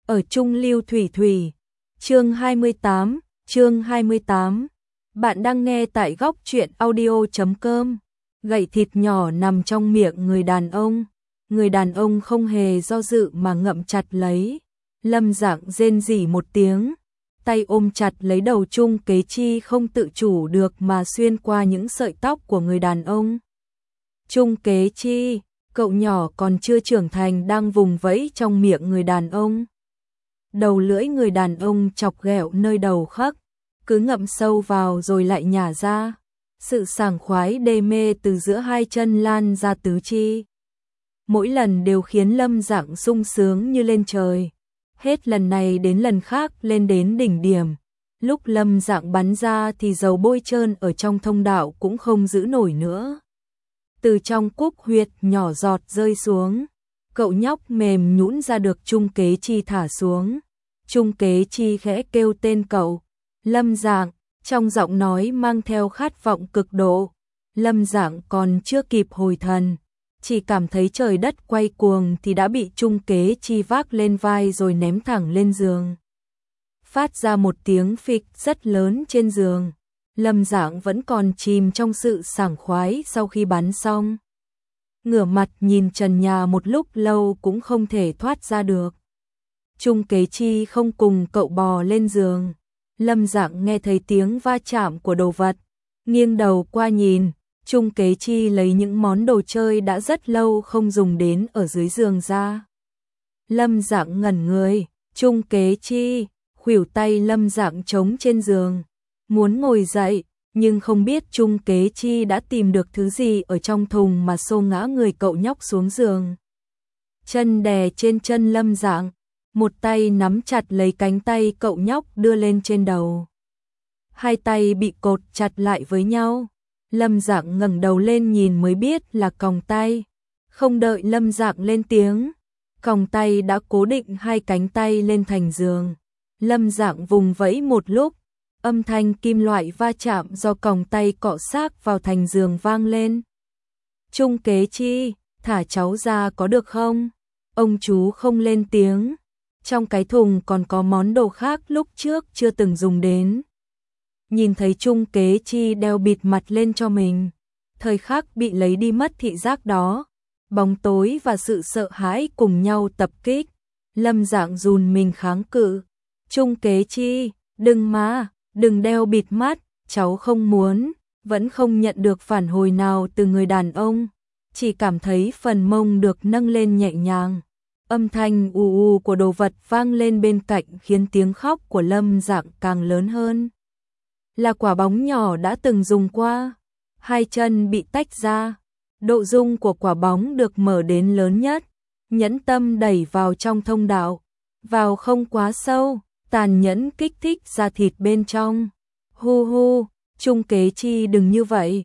ở Trung Lưu Thủy Thủy. Chương 28. Bạn đang nghe tại góc truyện audio.com. Gậy thịt nhỏ nằm trong miệng người đàn ông. Người đàn ông không hề do dự mà ngậm chặt lấy. Lâm Dạng rên rỉ một tiếng, tay ôm chặt lấy đầu Trung Kế Chi không tự chủ được mà xuyên qua những sợi tóc của người đàn ông. Trung Kế Chi, cậu nhỏ còn chưa trưởng thành đang vùng vẫy trong miệng người đàn ông. Đầu lưỡi người đàn ông chọc ghẹo nơi đầu khắc, cứ ngậm sâu vào rồi lại nhả ra. Sự sảng khoái đê mê từ giữa hai chân lan ra tứ chi. Mỗi lần đều khiến Lâm Dạng sung sướng như lên trời. Hết lần này đến lần khác lên đến đỉnh điểm. Lúc Lâm Dạng bắn ra thì dầu bôi trơn ở trong thông đạo cũng không giữ nổi nữa. Từ trong cúc huyệt nhỏ giọt rơi xuống. Cậu nhóc mềm nhũn ra được Trung Kế Chi thả xuống. Trung Kế Chi khẽ kêu tên cậu. Lâm Dạng, trong giọng nói mang theo khát vọng cực độ. Lâm Dạng còn chưa kịp hồi thần, chỉ cảm thấy trời đất quay cuồng thì đã bị Trung Kế Chi vác lên vai rồi ném thẳng lên giường. Phát ra một tiếng phịch rất lớn trên giường. Lâm Dạng vẫn còn chìm trong sự sảng khoái sau khi bắn xong. Ngửa mặt nhìn trần nhà một lúc lâu cũng không thể thoát ra được. Trung Kế Chi không cùng cậu bò lên giường. Lâm Dạng nghe thấy tiếng va chạm của đồ vật, nghiêng đầu qua nhìn. Trung Kế Chi lấy những món đồ chơi đã rất lâu không dùng đến ở dưới giường ra. Lâm Dạng ngẩn người. Trung Kế Chi, khuỷu tay Lâm Dạng trống trên giường, muốn ngồi dậy, nhưng không biết Trung Kế Chi đã tìm được thứ gì ở trong thùng mà xô ngã người cậu nhóc xuống giường. Chân đè trên chân Lâm Dạng, một tay nắm chặt lấy cánh tay cậu nhóc đưa lên trên đầu. Hai tay bị cột chặt lại với nhau. Lâm Dạng ngẩng đầu lên nhìn mới biết là còng tay. Không đợi Lâm Dạng lên tiếng, còng tay đã cố định hai cánh tay lên thành giường. Lâm Dạng vùng vẫy một lúc, âm thanh kim loại va chạm do còng tay cọ xát vào thành giường vang lên. Trung Kế Chi, thả cháu ra có được không? Ông chú không lên tiếng. Trong cái thùng còn có món đồ khác lúc trước chưa từng dùng đến. Nhìn thấy Trung Kế Chi đeo bịt mặt lên cho mình, thời khắc bị lấy đi mất thị giác đó, bóng tối và sự sợ hãi cùng nhau tập kích. Lâm Dạng run mình kháng cự. Trung Kế Chi, đừng đeo bịt mắt, cháu không muốn. Vẫn không nhận được phản hồi nào từ người đàn ông, chỉ cảm thấy phần mông được nâng lên nhẹ nhàng. Âm thanh ù ù của đồ vật vang lên bên cạnh khiến tiếng khóc của Lâm Dạng càng lớn hơn. Là quả bóng nhỏ đã từng dùng qua. Hai chân bị tách ra, độ rung của quả bóng được mở đến lớn nhất, nhẫn tâm đẩy vào trong thông đạo, vào không quá sâu, tàn nhẫn kích thích da thịt bên trong. Hu hu, Trung Kế Chi đừng như vậy.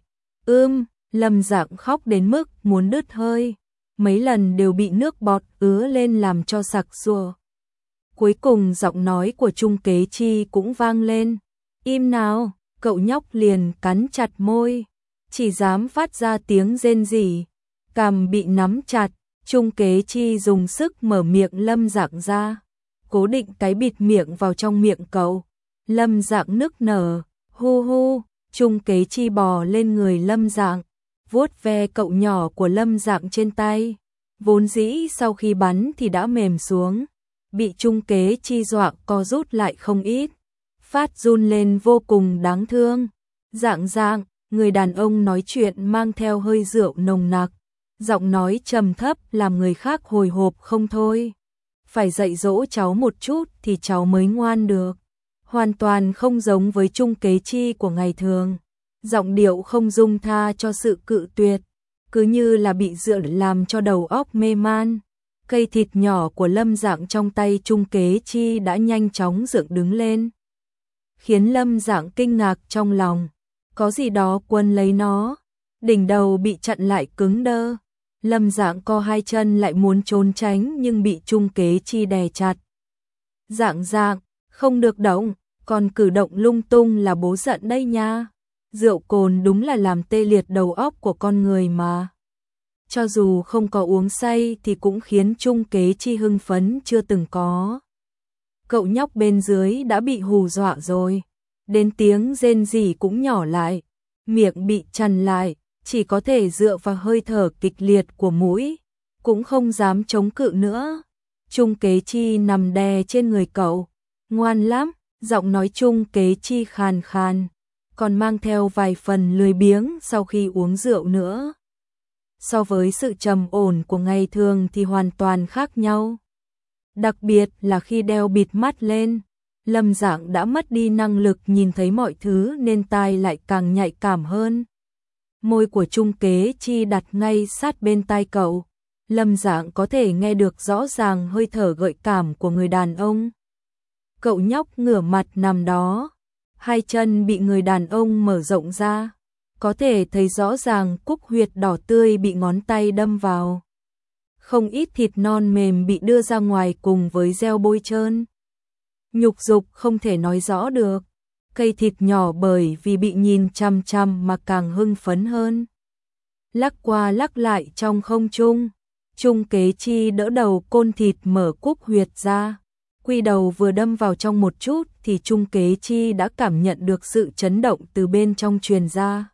Lâm Dạng khóc đến mức muốn đứt hơi, mấy lần đều bị nước bọt ứa lên làm cho sặc sụa. Cuối cùng giọng nói của Trung Kế Chi cũng vang lên. Im nào, cậu nhóc liền cắn chặt môi, chỉ dám phát ra tiếng rên rỉ. Cằm bị nắm chặt, Trung Kế Chi dùng sức mở miệng Lâm Dạng ra, cố định cái bịt miệng vào trong miệng cậu. Lâm Dạng nức nở. Hu hu, Trung Kế Chi bò lên người Lâm Dạng, vuốt ve cậu nhỏ của Lâm Dạng trên tay. Vốn dĩ sau khi bắn thì đã mềm xuống, bị Trung Kế Chi dọa co rút lại không ít, phát run lên vô cùng đáng thương. Dạng, người đàn ông nói chuyện mang theo hơi rượu nồng nặc, giọng nói trầm thấp làm người khác hồi hộp không thôi. Phải dạy dỗ cháu một chút thì cháu mới ngoan được. Hoàn toàn không giống với Trung Kế Chi của ngày thường. Giọng điệu không dung tha cho sự cự tuyệt, cứ như là bị rượu làm cho đầu óc mê man. Cây thịt nhỏ của Lâm Dạng trong tay Trung Kế Chi đã nhanh chóng dựng đứng lên, khiến Lâm Dạng kinh ngạc trong lòng. Có gì đó quấn lấy nó, đỉnh đầu bị chặn lại cứng đơ. Lâm Dạng co hai chân lại muốn trốn tránh nhưng bị Trung Kế Chi đè chặt. Dạng, không được động, còn cử động lung tung là bố giận đây nha. Rượu cồn đúng là làm tê liệt đầu óc của con người mà. Cho dù không có uống say thì cũng khiến Trung Kế Chi hưng phấn chưa từng có. cậu nhóc bên dưới đã bị hù dọa rồi. Đến tiếng rên rỉ cũng nhỏ lại, miệng bị chặn lại, chỉ có thể dựa vào hơi thở kịch liệt của mũi, cũng không dám chống cự nữa. Trung Kế Chi nằm đè trên người cậu, ngoan lắm, giọng nói Trung Kế Chi khàn khàn, còn mang theo vài phần lười biếng sau khi uống rượu nữa. So với sự trầm ổn của ngày thường thì hoàn toàn khác nhau. Đặc biệt là khi đeo bịt mắt lên, Lâm Dạng đã mất đi năng lực nhìn thấy mọi thứ nên tai lại càng nhạy cảm hơn. Môi của Trung Kế Chi đặt ngay sát bên tai cậu, Lâm Dạng có thể nghe được rõ ràng hơi thở gợi cảm của người đàn ông. Cậu nhóc ngửa mặt nằm đó, hai chân bị người đàn ông mở rộng ra, có thể thấy rõ ràng cúc huyệt đỏ tươi bị ngón tay đâm vào. Không ít thịt non mềm bị đưa ra ngoài cùng với gel bôi trơn. Nhục dục không thể nói rõ được, cây thịt nhỏ bởi vì bị nhìn chằm chằm mà càng hưng phấn hơn. Lắc qua lắc lại trong không trung, Trung Kế Chi đỡ đầu côn thịt mở cúc huyệt ra. Quy đầu vừa đâm vào trong một chút thì Trung Kế Chi đã cảm nhận được sự chấn động từ bên trong truyền ra.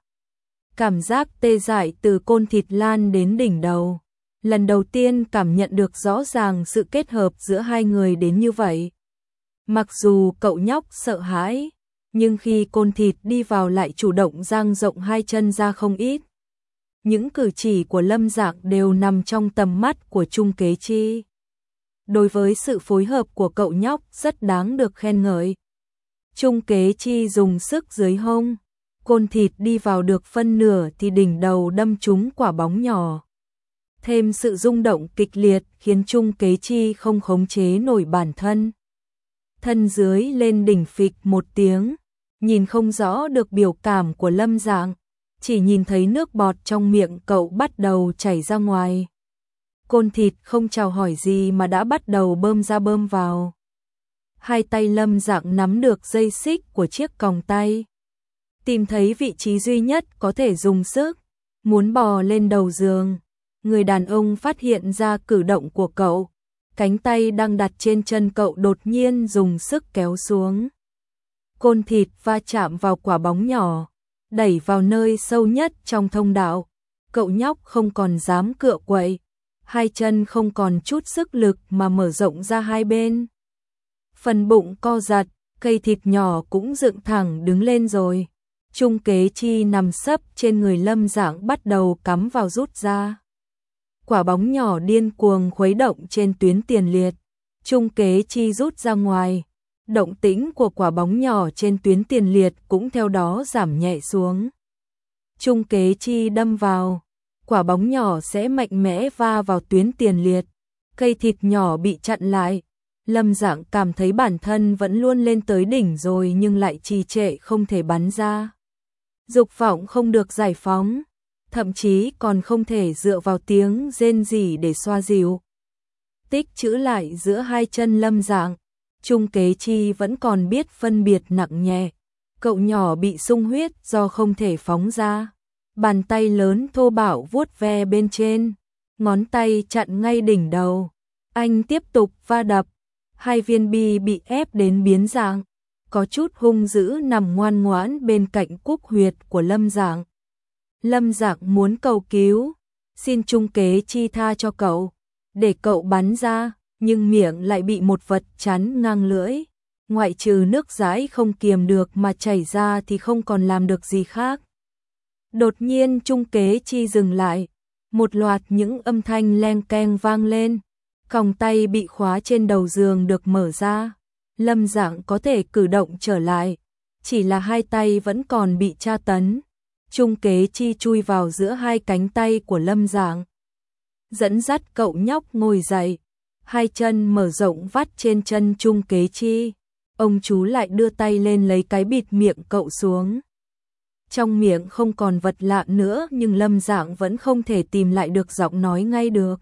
Cảm giác tê dại từ côn thịt lan đến đỉnh đầu. Lần đầu tiên cảm nhận được rõ ràng sự kết hợp giữa hai người đến như vậy. Mặc dù cậu nhóc sợ hãi, nhưng khi côn thịt đi vào lại chủ động dang rộng hai chân ra không ít. Những cử chỉ của Lâm Dạng đều nằm trong tầm mắt của Trung Kế Chi. Đối với sự phối hợp của cậu nhóc rất đáng được khen ngợi. Trung Kế Chi dùng sức dưới hông, côn thịt đi vào được phân nửa thì đỉnh đầu đâm trúng quả bóng nhỏ. Thêm sự rung động kịch liệt khiến Trung Kế Chi không khống chế nổi bản thân. Thân dưới lên đỉnh phịch một tiếng, nhìn không rõ được biểu cảm của Lâm Dạng, chỉ nhìn thấy nước bọt trong miệng cậu bắt đầu chảy ra ngoài. Côn thịt không chào hỏi gì mà đã bắt đầu bơm ra bơm vào. Hai tay Lâm Dạng nắm được dây xích của chiếc còng tay. Tìm thấy vị trí duy nhất có thể dùng sức, muốn bò lên đầu giường. Người đàn ông phát hiện ra cử động của cậu, cánh tay đang đặt trên chân cậu đột nhiên dùng sức kéo xuống. Côn thịt va chạm vào quả bóng nhỏ, đẩy vào nơi sâu nhất trong thông đạo. Cậu nhóc không còn dám cựa quậy, hai chân không còn chút sức lực mà mở rộng ra hai bên. Phần bụng co giật, cây thịt nhỏ cũng dựng thẳng đứng lên rồi. Trung Kế Chi nằm sấp trên người Lâm Dạng bắt đầu cắm vào rút ra. Quả bóng nhỏ điên cuồng khuấy động trên tuyến tiền liệt. Trung Kế Chi rút ra ngoài. Động tĩnh của quả bóng nhỏ trên tuyến tiền liệt cũng theo đó giảm nhẹ xuống. Trung Kế Chi đâm vào, quả bóng nhỏ sẽ mạnh mẽ va vào tuyến tiền liệt. Cây thịt nhỏ bị chặn lại. Lâm Dạng cảm thấy bản thân vẫn luôn lên tới đỉnh rồi nhưng lại trì trệ không thể bắn ra. Dục vọng không được giải phóng, thậm chí còn không thể dựa vào tiếng rên rỉ để xoa dịu. Tích trữ lại giữa hai chân Lâm Dạng, Trung Kế Chi vẫn còn biết phân biệt nặng nhẹ. Cậu nhỏ bị sung huyết do không thể phóng ra. Bàn tay lớn thô bạo vuốt ve bên trên, ngón tay chặn ngay đỉnh đầu. Anh tiếp tục va đập, hai viên bi bị ép đến biến dạng, có chút hung dữ nằm ngoan ngoãn bên cạnh cúc huyệt của Lâm Dạng. Lâm Dạng muốn cầu cứu, xin Trung Kế Chi tha cho cậu, để cậu bắn ra, nhưng miệng lại bị một vật chắn ngang lưỡi. Ngoại trừ nước dãi không kiềm được mà chảy ra thì không còn làm được gì khác. Đột nhiên Trung Kế Chi dừng lại, một loạt những âm thanh leng keng vang lên. Còng tay bị khóa trên đầu giường được mở ra. Lâm Dạng có thể cử động trở lại, chỉ là hai tay vẫn còn bị tra tấn. Trung Kế Chi chui vào giữa hai cánh tay của Lâm Dạng, dẫn dắt cậu nhóc ngồi dậy, hai chân mở rộng vắt trên chân Trung Kế Chi. Ông chú lại đưa tay lên lấy cái bịt miệng cậu xuống. Trong miệng không còn vật lạ nữa nhưng Lâm Dạng vẫn không thể tìm lại được giọng nói ngay được.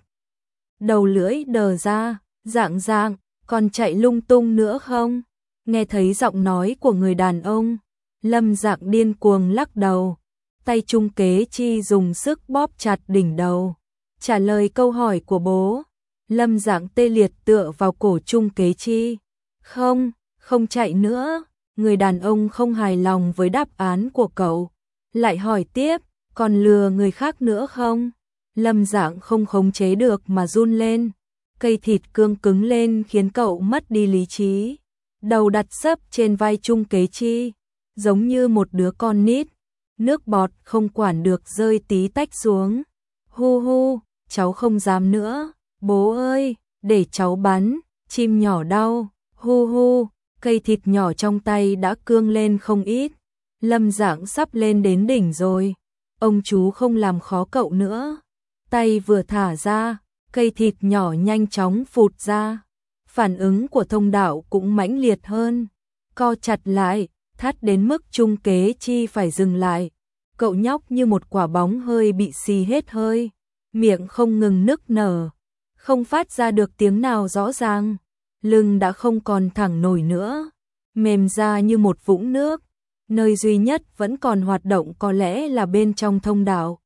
Đầu lưỡi đờ ra, Dạng Dạng, còn chạy lung tung nữa không? Nghe thấy giọng nói của người đàn ông, Lâm Dạng điên cuồng lắc đầu. Tay Trung Kế Chi dùng sức bóp chặt đỉnh đầu. Trả lời câu hỏi của bố, Lâm Dạng tê liệt tựa vào cổ Trung Kế Chi. Không, không chạy nữa. Người đàn ông không hài lòng với đáp án của cậu, lại hỏi tiếp, còn lừa người khác nữa không? Lâm Dạng không khống chế được mà run lên, cây thịt cương cứng lên khiến cậu mất đi lý trí. Đầu đặt sấp trên vai Trung Kế Chi, giống như một đứa con nít, nước bọt không quản được rơi tí tách xuống. Hu hu, cháu không dám nữa, bố ơi, để cháu bắn, chim nhỏ đau, hu hu, cây thịt nhỏ trong tay đã cương lên không ít. Lâm Dạng sắp lên đến đỉnh rồi, ông chú không làm khó cậu nữa. Tay vừa thả ra, cây thịt nhỏ nhanh chóng phụt ra. Phản ứng của thông đạo cũng mãnh liệt hơn, co chặt lại, thắt đến mức Trung Kế Chi phải dừng lại. Cậu nhóc như một quả bóng hơi bị xì hết hơi, miệng không ngừng nức nở, không phát ra được tiếng nào rõ ràng. Lưng đã không còn thẳng nổi nữa, mềm ra như một vũng nước. Nơi duy nhất vẫn còn hoạt động có lẽ là bên trong thông đạo.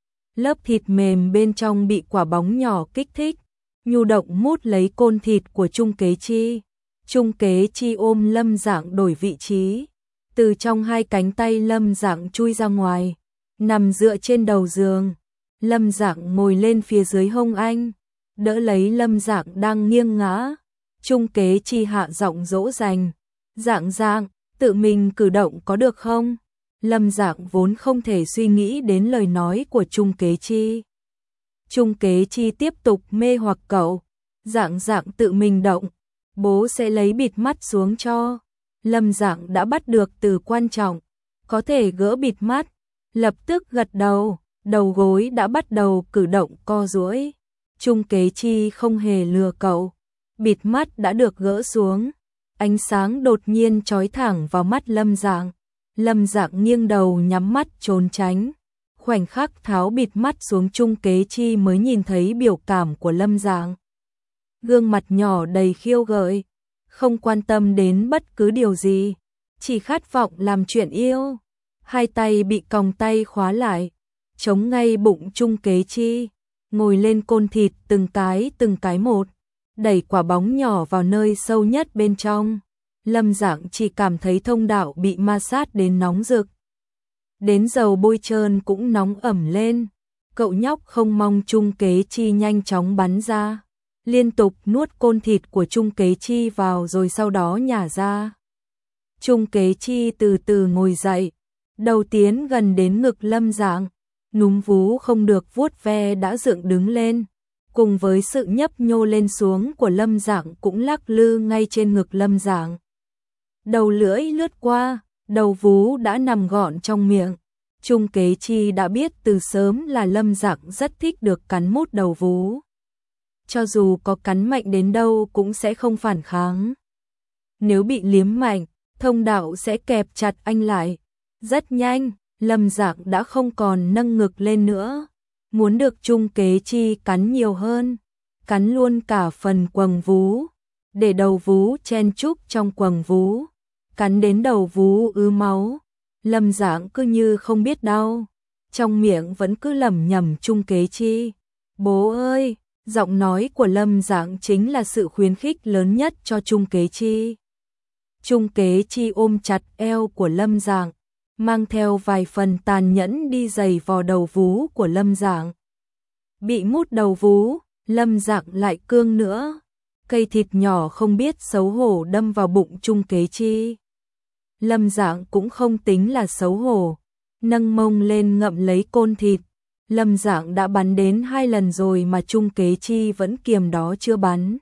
Lớp thịt mềm bên trong bị quả bóng nhỏ kích thích, nhu động mút lấy côn thịt của Trung Kế Chi. Trung Kế Chi ôm Lâm Dạng đổi vị trí, từ trong hai cánh tay Lâm Dạng chui ra ngoài, nằm dựa trên đầu giường. Lâm Dạng ngồi lên phía dưới hông anh, đỡ lấy Lâm Dạng đang nghiêng ngã. Trung Kế Chi hạ giọng dỗ dành, Dạng Dạng, tự mình cử động có được không? Lâm Dạng vốn không thể suy nghĩ đến lời nói của Trung Kế Chi. Trung Kế Chi tiếp tục mê hoặc cậu, Dạng Dạng tự mình động, bố sẽ lấy bịt mắt xuống cho. Lâm Dạng đã bắt được từ quan trọng, có thể gỡ bịt mắt, lập tức gật đầu, đầu gối đã bắt đầu cử động co duỗi. Trung Kế Chi không hề lừa cậu, bịt mắt đã được gỡ xuống, ánh sáng đột nhiên chói thẳng vào mắt Lâm Dạng. Lâm Dạng nghiêng đầu nhắm mắt trốn tránh. Khoảnh khắc tháo bịt mắt xuống Trung Kế Chi mới nhìn thấy biểu cảm của Lâm Dạng. Gương mặt nhỏ đầy khiêu gợi, không quan tâm đến bất cứ điều gì, chỉ khát vọng làm chuyện yêu. Hai tay bị còng tay khóa lại, chống ngay bụng Trung Kế Chi, ngồi lên côn thịt từng cái một, đẩy quả bóng nhỏ vào nơi sâu nhất bên trong. Lâm Dạng chỉ cảm thấy thông đạo bị ma sát đến nóng rực. Đến dầu bôi trơn cũng nóng ẩm lên. Cậu nhóc không mong Trung Kế Chi nhanh chóng bắn ra, liên tục nuốt côn thịt của Trung Kế Chi vào rồi sau đó nhả ra. Trung Kế Chi từ từ ngồi dậy, đầu tiến gần đến ngực Lâm Dạng, núm vú không được vuốt ve đã dựng đứng lên, cùng với sự nhấp nhô lên xuống của Lâm Dạng cũng lắc lư ngay trên ngực Lâm Dạng. Đầu lưỡi lướt qua, đầu vú đã nằm gọn trong miệng. Trung Kế Chi đã biết từ sớm là Lâm Dạng rất thích được cắn mút đầu vú. Cho dù có cắn mạnh đến đâu cũng sẽ không phản kháng. Nếu bị liếm mạnh, thông đạo sẽ kẹp chặt anh lại. Rất nhanh, Lâm Dạng đã không còn nâng ngực lên nữa. Muốn được Trung Kế Chi cắn nhiều hơn, cắn luôn cả phần quầng vú, để đầu vú chen chúc trong quầng vú, cắn đến đầu vú ứ máu. Lâm Dạng cứ như không biết đau, trong miệng vẫn cứ lẩm nhẩm Trung Kế Chi. Bố ơi, giọng nói của Lâm Dạng chính là sự khuyến khích lớn nhất cho Trung Kế Chi. Trung Kế Chi ôm chặt eo của Lâm Dạng, mang theo vài phần tàn nhẫn đi giày vò đầu vú của Lâm Dạng. Bị mút đầu vú, Lâm Dạng lại cương nữa. Cây thịt nhỏ không biết xấu hổ đâm vào bụng Trung Kế Chi. Lâm Dạng cũng không tính là xấu hổ, nâng mông lên ngậm lấy côn thịt. Lâm Dạng đã bắn đến 2 lần rồi mà Trung Kế Chi vẫn kiềm đó chưa bắn.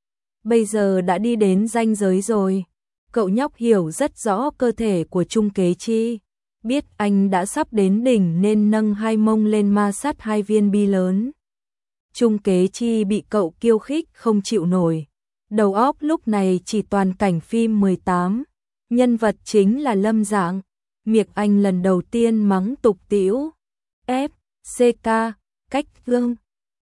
Bây giờ đã đi đến ranh giới rồi. Cậu nhóc hiểu rất rõ cơ thể của Trung Kế Chi, biết anh đã sắp đến đỉnh nên nâng hai mông lên ma sát 2 viên bi lớn. Trung Kế Chi bị cậu khiêu khích không chịu nổi. Đầu óc lúc này chỉ toàn cảnh phim 18. Nhân vật chính là Lâm Dạng. Miệng anh lần đầu tiên mắng tục tĩu. F, CK, cách gương.